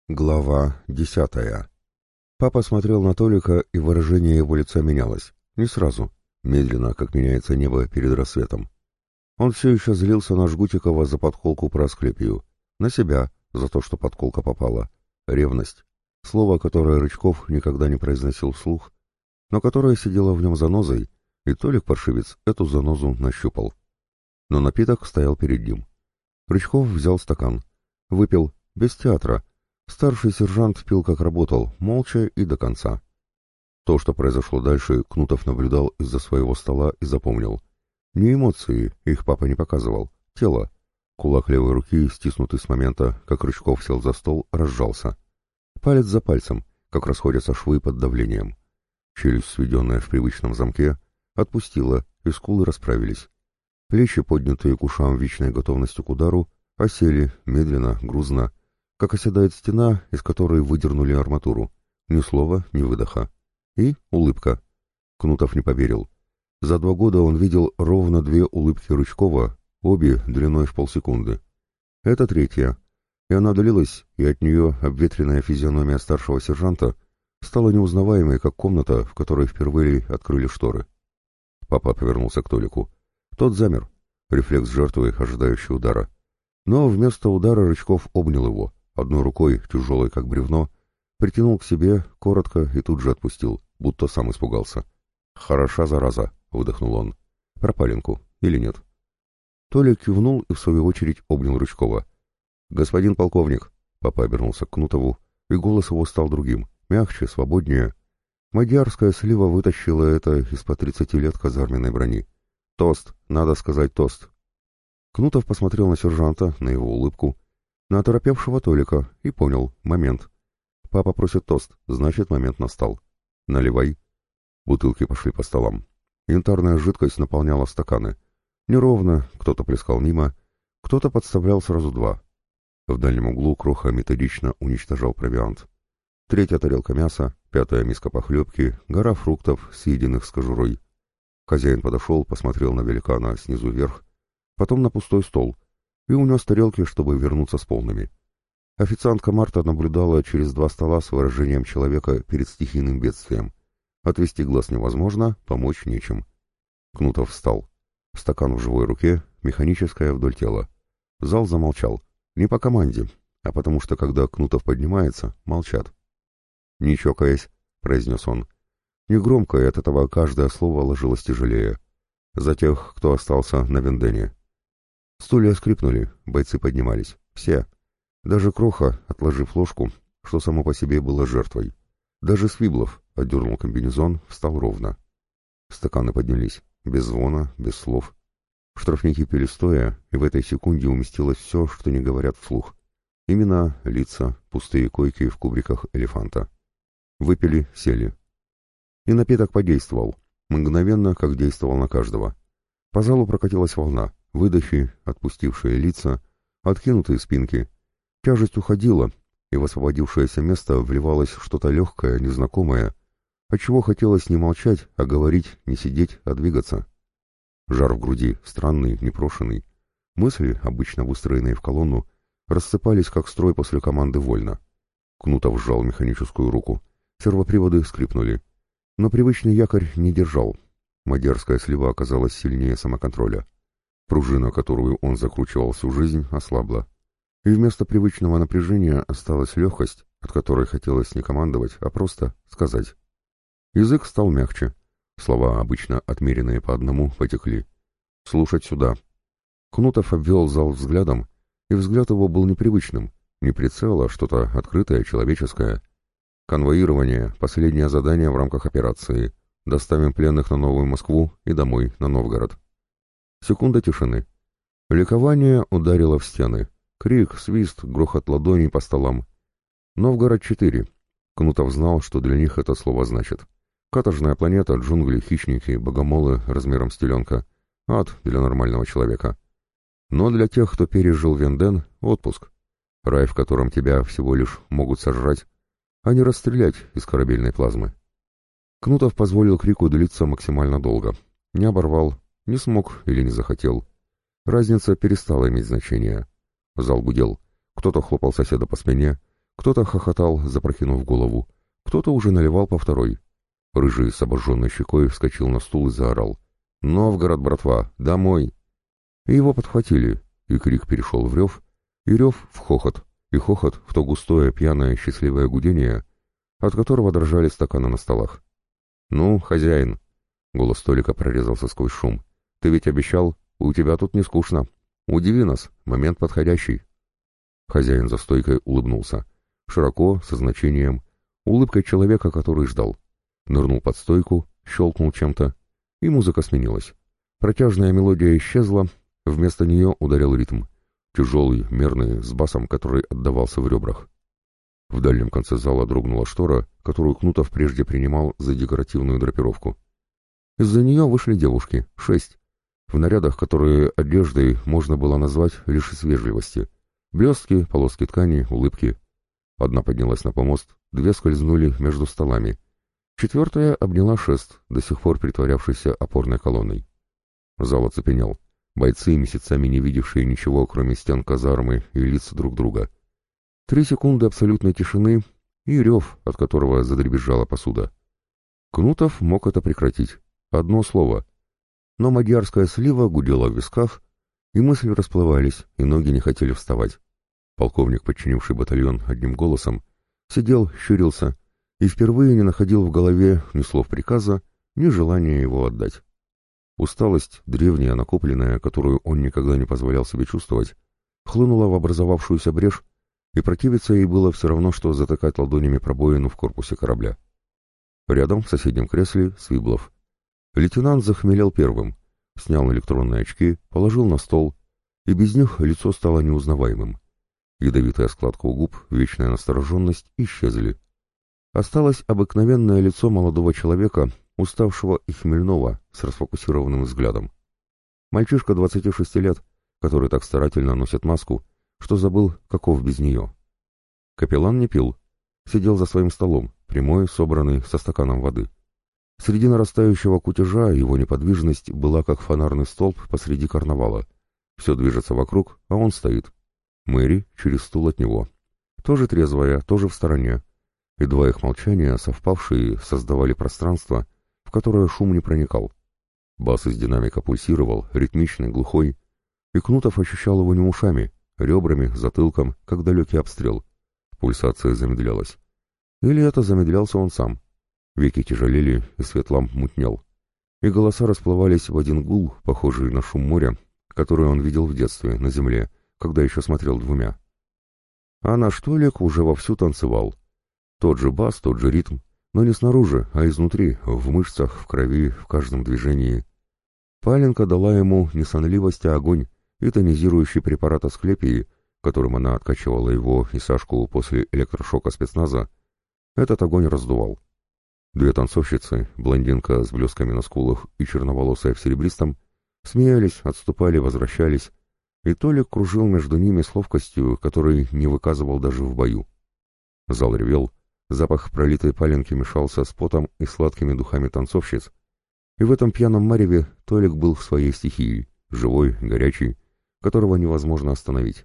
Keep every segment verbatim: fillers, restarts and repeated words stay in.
Глава десятая. Папа смотрел на Толика, и выражение его лица менялось. Не сразу, медленно, как меняется небо перед рассветом. Он все еще злился на Жгутикова за подколку про Асклепию, на себя за то, что подколка попала. Ревность. Слово, которое Рычков никогда не произносил вслух, но которое сидело в нем занозой, и Толик-паршивец эту занозу нащупал. Но напиток стоял перед ним. Рычков взял стакан. Выпил, без театра. Старший сержант пил как работал, молча и до конца. То, что произошло дальше, Кнутов наблюдал из-за своего стола и запомнил. Не эмоции, их папа не показывал, тело. Кулак левой руки, стиснутый с момента, как Рычков сел за стол, разжался. Палец за пальцем, как расходятся швы под давлением. Челюсть, сведенная в привычном замке, отпустила, и скулы расправились. Плечи, поднятые к ушам вечной готовностью к удару, осели, медленно, грузно, как оседает стена, из которой выдернули арматуру. Ни слова, ни выдоха. И улыбка. Кнутов не поверил. За два года он видел ровно две улыбки Рычкова, обе длиной в полсекунды. Это третья. И она длилась, и от нее обветренная физиономия старшего сержанта стала неузнаваемой, как комната, в которой впервые открыли шторы. Папа повернулся к Толику. Тот замер. Рефлекс жертвы, ожидающий удара. Но вместо удара Рычков обнял его. Одной рукой, тяжелой как бревно, притянул к себе, коротко и тут же отпустил, будто сам испугался. «Хороша зараза», — выдохнул он. «Про Паленку. Или нет?» Толик кивнул и в свою очередь обнял Рычкова. «Господин полковник», — папа обернулся к Кнутову, и голос его стал другим, мягче, свободнее. Мадьярская слива вытащила это из-под тридцати лет казарменной брони. «Тост, надо сказать тост». Кнутов посмотрел на сержанта, на его улыбку, на оторопевшего Толика и понял — момент. Папа просит тост, значит, момент настал. «Наливай». Бутылки пошли по столам. Янтарная жидкость наполняла стаканы. Неровно, кто-то плескал мимо, кто-то подставлял сразу два. В дальнем углу Кроха методично уничтожал провиант. Третья тарелка мяса, пятая миска похлебки, гора фруктов, съеденных с кожурой. Хозяин подошел, посмотрел на великана снизу вверх, потом на пустой стол, и унес тарелки, чтобы вернуться с полными. Официантка Марта наблюдала через два стола с выражением человека перед стихийным бедствием. Отвести глаз невозможно, помочь нечем. Кнутов встал. Стакан в живой руке, механическая вдоль тела. Зал замолчал. Не по команде, а потому что, когда Кнутов поднимается, молчат. «Не чокаясь», — произнес он. Негромко, и от этого каждое слово ложилось тяжелее. «За тех, кто остался на Вендене». Стулья скрипнули, бойцы поднимались. Все. Даже Кроха, отложив ложку, что само по себе было жертвой. Даже Свиблов отдернул комбинезон, встал ровно. Стаканы поднялись. Без звона, без слов. Штрафники пили стоя, и в этой секунде уместилось все, что не говорят вслух. Имена, лица, пустые койки в кубриках элефанта. Выпили, сели. И напиток подействовал. Мгновенно, как действовал на каждого. По залу прокатилась волна. Выдохи, отпустившие лица, откинутые спинки. Тяжесть уходила, и в освободившееся место вливалось что-то легкое, незнакомое, отчего хотелось не молчать, а говорить, не сидеть, а двигаться. Жар в груди, странный, непрошенный. Мысли, обычно выстроенные в колонну, рассыпались, как строй после команды «Вольно». Кнутов сжал механическую руку. Сервоприводы скрипнули. Но привычный якорь не держал. Мадьярская слива оказалась сильнее самоконтроля. Пружина, которую он закручивал всю жизнь, ослабла. И вместо привычного напряжения осталась легкость, от которой хотелось не командовать, а просто сказать. Язык стал мягче. Слова, обычно отмеренные по одному, потекли. «Слушать сюда». Кнутов обвел зал взглядом, и взгляд его был непривычным. Не прицел, а что-то открытое, человеческое. «Конвоирование — последнее задание в рамках операции. Доставим пленных на Новую Москву и домой, на Новгород». Секунда тишины. Ликование ударило в стены. Крик, свист, грохот ладоней по столам. Новгород-четыре. Кнутов знал, что для них это слово значит. Каторжная планета, джунгли, хищники, богомолы размером с теленка. Ад для нормального человека. Но для тех, кто пережил Венден, отпуск. Рай, в котором тебя всего лишь могут сожрать, а не расстрелять из корабельной плазмы. Кнутов позволил крику длиться максимально долго. Не оборвал, не смог или не захотел. Разница перестала иметь значение. Зал гудел. Кто-то хлопал соседа по спине, Кто-то хохотал, запрокинув голову, кто-то уже наливал по второй. Рыжий с обожженной щекой вскочил на стул и заорал: «Новгород, братва, домой!» И его подхватили, и крик перешел в рев, и рев в хохот, и хохот в то густое, пьяное, счастливое гудение, от которого дрожали стаканы на столах. «Ну, хозяин!» — голос Толика прорезался сквозь шум. «Ты ведь обещал, у тебя тут не скучно. Удиви нас, момент подходящий». Хозяин за стойкой улыбнулся. Широко, со значением, улыбкой человека, который ждал. Нырнул под стойку, щелкнул чем-то, и музыка сменилась. Протяжная мелодия исчезла, вместо нее ударил ритм. Тяжелый, мерный, с басом, который отдавался в ребрах. В дальнем конце зала дрогнула штора, которую Кнутов прежде принимал за декоративную драпировку. Из-за нее вышли девушки, шесть, в нарядах, которые одеждой можно было назвать лишь из вежливости. Блестки, полоски ткани, улыбки. Одна поднялась на помост, две скользнули между столами. Четвертая обняла шест, до сих пор притворявшийся опорной колонной. Зал оцепенел. Бойцы, месяцами не видевшие ничего, кроме стен казармы и лиц друг друга. Три секунды абсолютной тишины и рев, от которого задребезжала посуда. Кнутов мог это прекратить. Одно слово. Но мадьярская слива гудела в висках, и мысли расплывались, и ноги не хотели вставать. Полковник, подчинивший батальон одним голосом, сидел, щурился, и впервые не находил в голове ни слов приказа, ни желания его отдать. Усталость, древняя, накопленная, которую он никогда не позволял себе чувствовать, хлынула в образовавшуюся брешь, и противиться ей было все равно, что затыкать ладонями пробоину в корпусе корабля. Рядом, в соседнем кресле, Свиблов. Лейтенант захмелел первым, снял электронные очки, положил на стол, и без них лицо стало неузнаваемым. Ядовитая складка у губ, вечная настороженность исчезли. Осталось обыкновенное лицо молодого человека, уставшего и хмельного, с расфокусированным взглядом. Мальчишка двадцати шести лет, который так старательно носит маску, что забыл, каков без нее. Капеллан не пил, сидел за своим столом, прямой, собранный, со стаканом воды. Среди нарастающего кутежа его неподвижность была как фонарный столб посреди карнавала. Все движется вокруг, а он стоит. Мэри через стул от него. Тоже трезвая, тоже в стороне. И два их молчания, совпавшие, создавали пространство, в которое шум не проникал. Бас из динамика пульсировал, ритмичный, глухой, и Кнутов ощущал его не ушами, ребрами, затылком, как далекий обстрел. Пульсация замедлялась. Или это замедлялся он сам. Веки тяжелели, и свет ламп мутнел. И голоса расплывались в один гул, похожий на шум моря, который он видел в детстве, на земле, когда еще смотрел двумя. А наш Толик уже вовсю танцевал. Тот же бас, тот же ритм, но не снаружи, а изнутри, в мышцах, в крови, в каждом движении. Паленка дала ему не сонливость, а огонь, и тонизирующий препарат Асклепии, которым она откачивала его и Сашку после электрошока спецназа, этот огонь раздувал. Две танцовщицы, блондинка с блесками на скулах и черноволосая в серебристом, смеялись, отступали, возвращались, и Толик кружил между ними с ловкостью, которой не выказывал даже в бою. Зал ревел, запах пролитой паленки мешался с потом и сладкими духами танцовщиц, и в этом пьяном мареве Толик был в своей стихии, живой, горячий, которого невозможно остановить.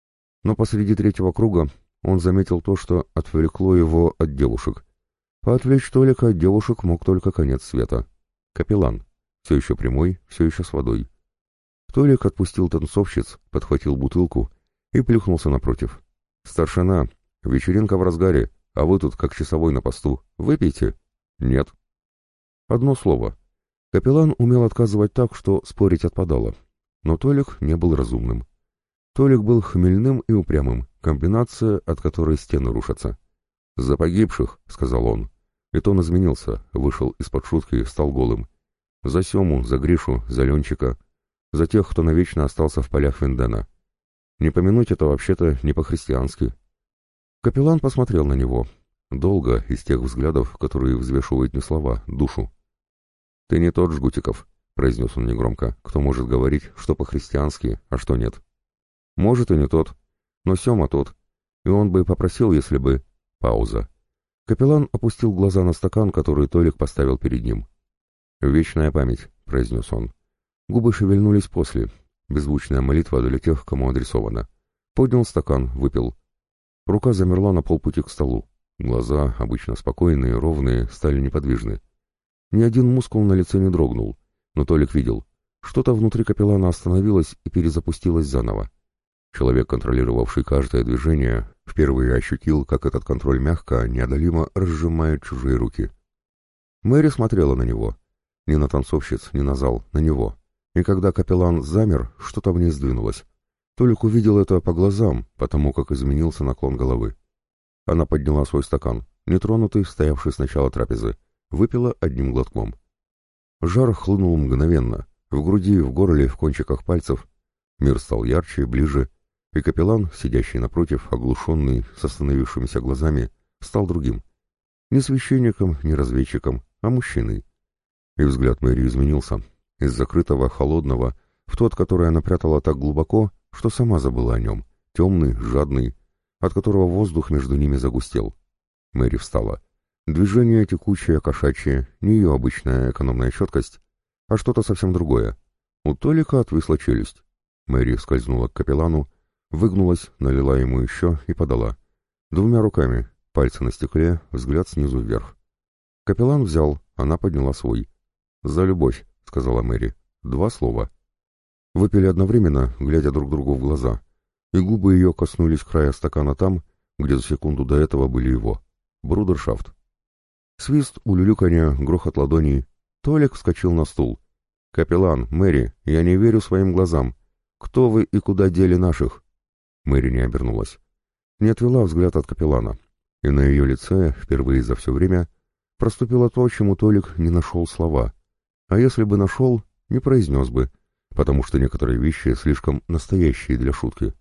Но посреди третьего круга он заметил то, что отвлекло его от девушек. А отвлечь Толика от девушек мог только конец света. Капеллан. Все еще прямой, все еще с водой. Толик отпустил танцовщиц, подхватил бутылку и плюхнулся напротив. «Старшина, вечеринка в разгаре, а вы тут как часовой на посту. Выпейте?» «Нет». Одно слово. Капеллан умел отказывать так, что спорить отпадало. Но Толик не был разумным. Толик был хмельным и упрямым, комбинация, от которой стены рушатся. «За погибших», — сказал он. И тон изменился, вышел из-под шутки, стал голым. «За Сему, за Гришу, за Ленчика, за тех, кто навечно остался в полях Вендена. Не помянуть это вообще-то не по-христиански». Капеллан посмотрел на него. Долго, из тех взглядов, которые взвешивают не слова, душу. «Ты не тот, Жгутиков», — произнес он негромко, — «кто может говорить, что по-христиански, а что нет». «Может, и не тот, но Сема тот, и он бы попросил, если бы...» Пауза. Капеллан опустил глаза на стакан, который Толик поставил перед ним. «Вечная память», — произнес он. Губы шевельнулись после. Беззвучная молитва для тех, кому адресована. Поднял стакан, выпил. Рука замерла на полпути к столу. Глаза, обычно спокойные, ровные, стали неподвижны. Ни один мускул на лице не дрогнул, но Толик видел. Что-то внутри капеллана остановилось и перезапустилось заново. Человек, контролировавший каждое движение, впервые ощутил, как этот контроль мягко, неодолимо разжимает чужие руки. Мэри смотрела на него. Не на танцовщиц, не на зал, на него. И когда капеллан замер, что-то в ней сдвинулось. Толик увидел это по глазам, потому как изменился наклон головы. Она подняла свой стакан, нетронутый, стоявший с начала трапезы, выпила одним глотком. Жар хлынул мгновенно, в груди, в горле, в кончиках пальцев. Мир стал ярче, ближе, и капеллан, сидящий напротив, оглушенный, с остановившимися глазами, стал другим. Не священником, не разведчиком, а мужчиной. И взгляд Мэри изменился, из закрытого, холодного, в тот, который она прятала так глубоко, что сама забыла о нем, темный, жадный, от которого воздух между ними загустел. Мэри встала. Движение текучее, кошачье, не ее обычная экономная четкость, а что-то совсем другое. У Толика отвисла челюсть. Мэри скользнула к капеллану, выгнулась, налила ему еще и подала. Двумя руками, пальцы на стекле, взгляд снизу вверх. Капеллан взял, она подняла свой. «За любовь», — сказала Мэри. Два слова. Выпили одновременно, глядя друг другу в глаза, и губы ее коснулись края стакана там, где за секунду до этого были его. Брудершафт. Свист, улюлюканье, грохот ладоней. Толик вскочил на стул. «Капеллан, Мэри, я не верю своим глазам. Кто вы и куда дели наших?» Мэри не обернулась. Не отвела взгляд от капеллана, и на ее лице, впервые за все время, проступило то, чему Толик не нашел слова. А если бы нашел, не произнес бы, потому что некоторые вещи слишком настоящие для шутки.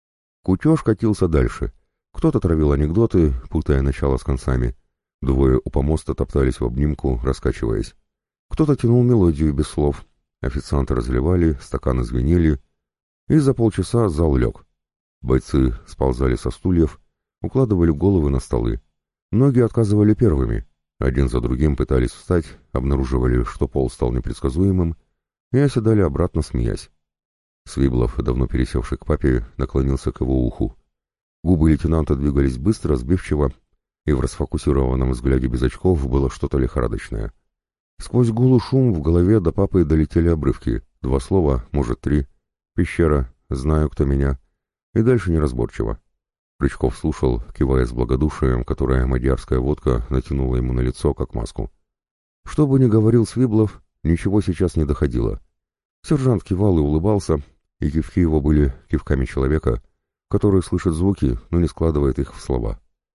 Кутеж катился дальше. Кто-то травил анекдоты, путая начало с концами. Двое у помоста топтались в обнимку, раскачиваясь. Кто-то тянул мелодию без слов. Официанты разливали, стаканы звенели. И за полчаса зал лег. Бойцы сползали со стульев, укладывали головы на столы. Ноги отказывали первыми. Один за другим пытались встать, обнаруживали, что пол стал непредсказуемым, и оседали обратно, смеясь. Свиблов, давно пересевший к папе, наклонился к его уху. Губы лейтенанта двигались быстро, сбивчиво, и в расфокусированном взгляде без очков было что-то лихорадочное. Сквозь гул и шум в голове до папы долетели обрывки, два слова, может, три. «Пещера», «Знаю, кто меня», и дальше неразборчиво. Рычков слушал, кивая с благодушием, которое мадьярская водка натянула ему на лицо, как маску. Что бы ни говорил Свиблов, ничего сейчас не доходило. Сержант кивал и улыбался, и кивки его были кивками человека, который слышит звуки, но не складывает их в слова.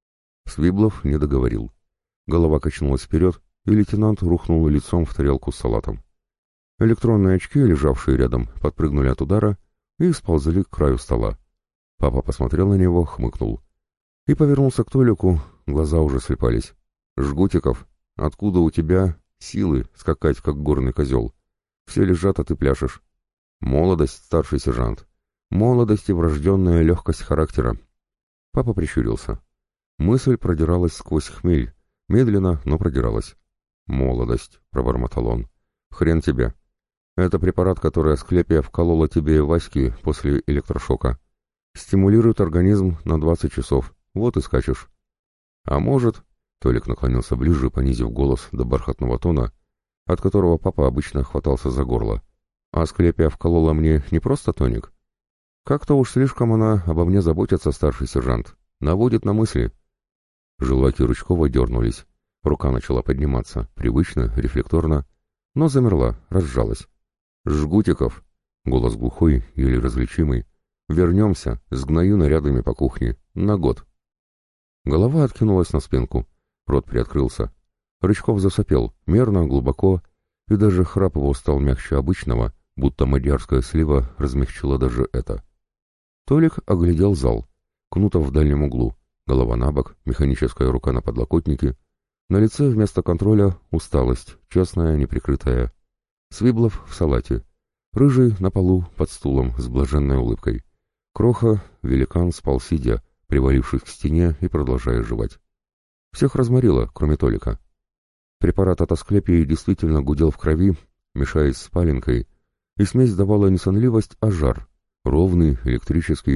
Свиблов не договорил. Голова качнулась вперед, и лейтенант рухнул лицом в тарелку с салатом. Электронные очки, лежавшие рядом, подпрыгнули от удара и сползли к краю стола. Папа посмотрел на него, хмыкнул. И повернулся к Толику, глаза уже слепались. «Жгутиков, откуда у тебя силы скакать, как горный козел? Все лежат, а ты пляшешь. Молодость, старший сержант. Молодость и врожденная легкость характера». Папа прищурился. Мысль продиралась сквозь хмель, медленно, но продиралась. «Молодость», — пробормотал он. «Хрен тебе. Это препарат, который Асклепия вколола тебе и Ваське после электрошока. Стимулирует организм на двадцать часов. Вот и скачешь». «А может...» — Толик наклонился ближе, понизив голос до бархатного тона, от которого папа обычно хватался за горло. «Асклепия вколола мне не просто тоник? Как-то уж слишком она обо мне заботится, старший сержант. Наводит на мысли». Желваки Рычкова дернулись. Рука начала подниматься, привычно, рефлекторно, но замерла, разжалась. «Жгутиков!» — голос глухой, еле различимый. «Вернемся, сгною нарядами по кухне. На год». Голова откинулась на спинку. Рот приоткрылся. Рычков засопел, мерно, глубоко, и даже храп его стал мягче обычного, будто мадьярская слива размягчила даже это. Толик оглядел зал. Кнутов в дальнем углу. Голова набок, механическая рука на подлокотнике. На лице вместо контроля усталость, честная, неприкрытая. Свиблов в салате. Рыжий на полу, под стулом, с блаженной улыбкой. Кроха, великан спал сидя, привалившись к стене и продолжая жевать. Всех разморило, кроме Толика. Препарат от Асклепии действительно гудел в крови, мешаясь с паленкой, и смесь давала не сонливость, а жар, ровный, электрический,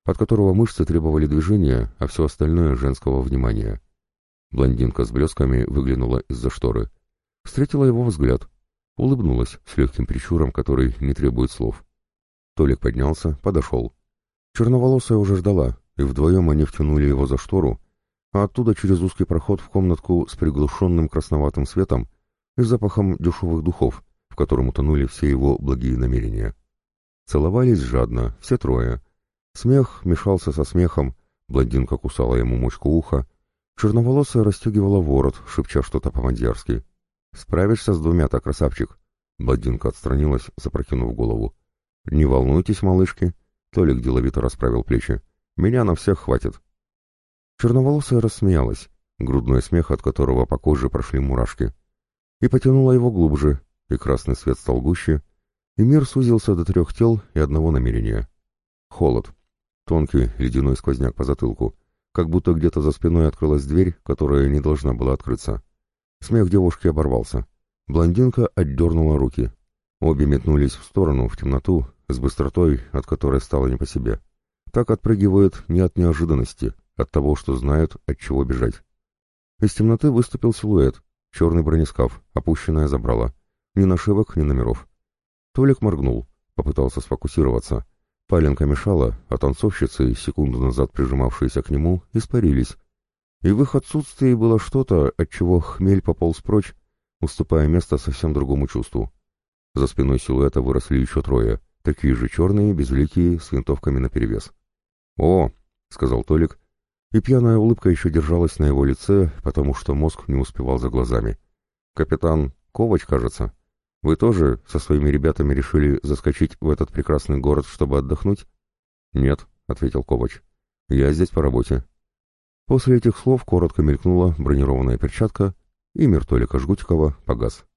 от которого мышцы требовали движения, а все остальное — женского внимания. Блондинка с блесками выглянула из-за шторы. Встретила его взгляд. Улыбнулась с легким прищуром, который не требует слов. Толик поднялся, подошел. Черноволосая уже ждала, и вдвоем они втянули его за штору, а оттуда через узкий проход в комнатку с приглушенным красноватым светом и запахом дешевых духов, в котором утонули все его благие намерения. Целовались жадно, все трое. Смех мешался со смехом, блондинка кусала ему мочку уха, черноволосая расстегивала ворот, шепча что-то по-мадьярски. «Справишься с двумя-то, красавчик?» Блондинка отстранилась, запрокинув голову. «Не волнуйтесь, малышки», — Толик деловито расправил плечи. «Меня на всех хватит». Черноволосая рассмеялась, грудной смех, от которого по коже прошли мурашки, и потянула его глубже, и красный свет стал гуще, и мир сузился до трех тел и одного намерения. Холод. Тонкий ледяной сквозняк по затылку, как будто где-то за спиной открылась дверь, которая не должна была открыться. Смех девушки оборвался. Блондинка отдернула руки. Обе метнулись в сторону, в темноту, с быстротой, от которой стало не по себе. Так отпрыгивают не от неожиданности, от того, что знают, от чего бежать. Из темноты выступил силуэт, черный бронескаф, опущенное забрало. Ни нашивок, ни номеров. Толик моргнул, попытался сфокусироваться. Паленка мешала, а танцовщицы, секунду назад прижимавшиеся к нему, испарились. И в их отсутствии было что-то, от чего хмель пополз прочь, уступая место совсем другому чувству. За спиной силуэта выросли еще трое, такие же черные, безликие, с винтовками наперевес. «О!» — сказал Толик, и пьяная улыбка еще держалась на его лице, потому что мозг не успевал за глазами. «Капитан Ковач, кажется. Вы тоже со своими ребятами решили заскочить в этот прекрасный город, чтобы отдохнуть?» «Нет», — ответил Ковач. «Я здесь по работе». После этих слов коротко мелькнула бронированная перчатка, и мир Толика Жгутикова погас.